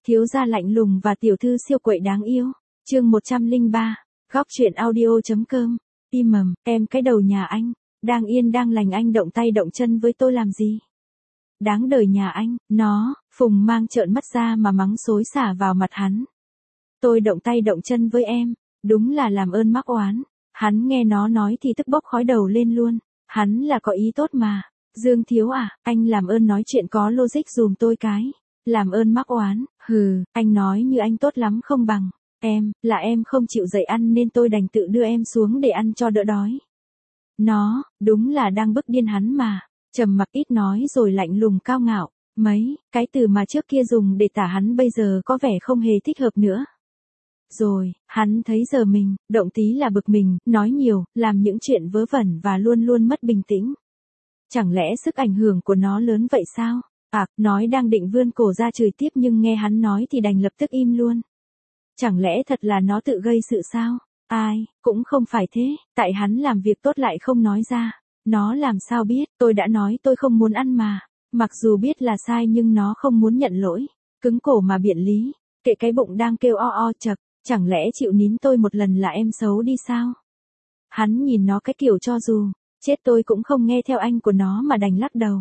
Thiếu gia lạnh lùng và tiểu thư siêu quậy đáng yêu. Chương 103. Góc truyện audio.com. Im mầm, em cái đầu nhà anh, đang yên đang lành anh động tay động chân với tôi làm gì? Đáng đời nhà anh, nó, Phùng Mang trợn mắt ra mà mắng xối xả vào mặt hắn. Tôi động tay động chân với em, đúng là làm ơn mắc oán. Hắn nghe nó nói thì tức bốc khói đầu lên luôn, hắn là có ý tốt mà. Dương Thiếu à, anh làm ơn nói chuyện có logic dùm tôi cái. Làm ơn mắc oán, hừ, anh nói như anh tốt lắm không bằng. Là em không chịu dậy ăn nên tôi đành tự đưa em xuống để ăn cho đỡ đói. Nó, đúng là đang bức điên hắn mà. Trầm mặc ít nói rồi lạnh lùng cao ngạo. Mấy, cái từ mà trước kia dùng để tả hắn bây giờ có vẻ không hề thích hợp nữa. Rồi, hắn thấy giờ mình, động tí là bực mình, nói nhiều, làm những chuyện vớ vẩn và luôn luôn mất bình tĩnh. Chẳng lẽ sức ảnh hưởng của nó lớn vậy sao? Nói đang định vươn cổ ra chửi tiếp nhưng nghe hắn nói thì đành lập tức im luôn. Chẳng lẽ thật là nó tự gây sự sao? Ai, cũng không phải thế, tại hắn làm việc tốt lại không nói ra. Nó làm sao biết, tôi đã nói tôi không muốn ăn mà. Mặc dù biết là sai nhưng nó không muốn nhận lỗi. Cứng cổ mà biện lý, kệ cái bụng đang kêu o o chật, chẳng lẽ chịu nín tôi một lần là em xấu đi sao? Hắn nhìn nó cái kiểu cho dù, chết tôi cũng không nghe theo anh của nó mà đành lắc đầu.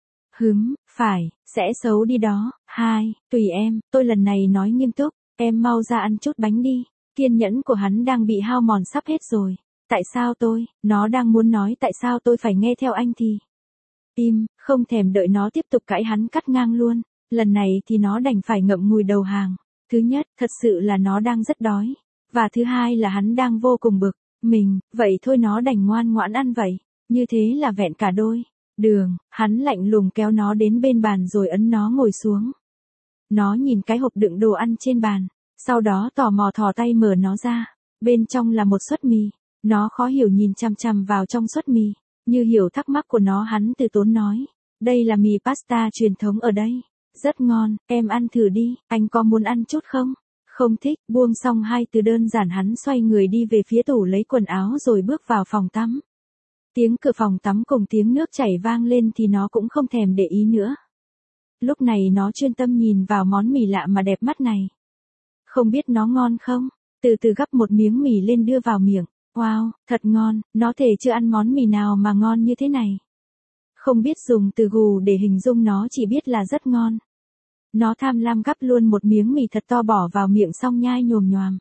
Phải, sẽ xấu đi đó. Tùy em, tôi lần này nói nghiêm túc, em mau ra ăn chút bánh đi. Kiên nhẫn của hắn đang bị hao mòn sắp hết rồi. Tại sao nó đang muốn nói tại sao tôi phải nghe theo anh thì. Im, không thèm đợi nó tiếp tục cãi hắn cắt ngang luôn. Lần này thì nó đành phải ngậm ngùi đầu hàng. Thứ nhất, thật sự là nó đang rất đói. Và thứ hai là hắn đang vô cùng bực. Vậy thôi nó đành ngoan ngoãn ăn vậy. Như thế là vẹn cả đôi. Hắn lạnh lùng kéo nó đến bên bàn rồi ấn nó ngồi xuống. Nó nhìn cái hộp đựng đồ ăn trên bàn, sau đó tò mò thò tay mở nó ra. Bên trong là một suất mì. Nó khó hiểu nhìn chằm chằm vào trong suất mì. Như hiểu thắc mắc của nó hắn từ tốn nói. Đây là mì pasta truyền thống ở đây. Rất ngon, em ăn thử đi, anh có muốn ăn chút không? Không thích, buông xong hai từ đơn giản hắn xoay người đi về phía tủ lấy quần áo rồi bước vào phòng tắm. Tiếng cửa phòng tắm cùng tiếng nước chảy vang lên thì nó cũng không thèm để ý nữa. Lúc này nó chuyên tâm nhìn vào món mì lạ mà đẹp mắt này. Không biết nó ngon không? Từ từ gắp một miếng mì lên đưa vào miệng. Wow, thật ngon, nó thể chưa ăn món mì nào mà ngon như thế này. Không biết dùng từ gù để hình dung nó chỉ biết là rất ngon. Nó tham lam gắp luôn một miếng mì thật to bỏ vào miệng xong nhai nhồm nhoàm.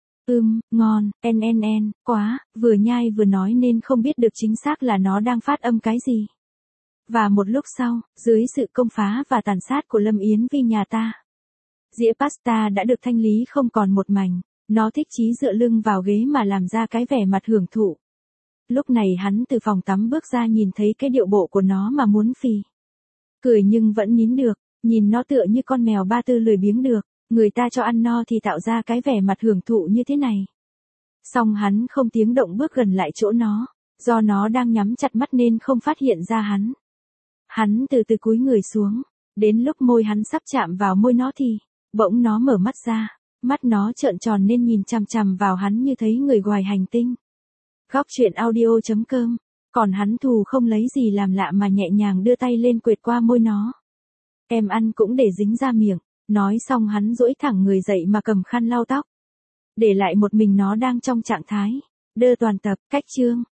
Ngon, quá, vừa nhai vừa nói nên không biết được chính xác là nó đang phát âm cái gì. Và một lúc sau, dưới sự công phá và tàn sát của Lâm Yến Vi nhà ta, dĩa pasta đã được thanh lý không còn một mảnh. Nó thích chí dựa lưng vào ghế mà làm ra cái vẻ mặt hưởng thụ. Lúc này hắn từ phòng tắm bước ra nhìn thấy cái điệu bộ của nó mà muốn phì. Cười nhưng vẫn nín được, nhìn nó tựa như con mèo ba tư lười biếng được. Người ta cho ăn no thì tạo ra cái vẻ mặt hưởng thụ như thế này. Xong hắn không tiếng động bước gần lại chỗ nó. Do nó đang nhắm chặt mắt nên không phát hiện ra hắn. Hắn từ từ cúi người xuống. Đến lúc môi hắn sắp chạm vào môi nó thì, bỗng nó mở mắt ra. Mắt nó trợn tròn nên nhìn chằm chằm vào hắn như thấy người ngoài hành tinh. Góc truyện audio.com. Còn hắn thù không lấy gì làm lạ mà nhẹ nhàng đưa tay lên quệt qua môi nó. Em ăn cũng để dính ra miệng. Nói xong hắn duỗi thẳng người dậy mà cầm khăn lau tóc. Để lại một mình nó đang trong trạng thái đơ toàn tập. Cách chương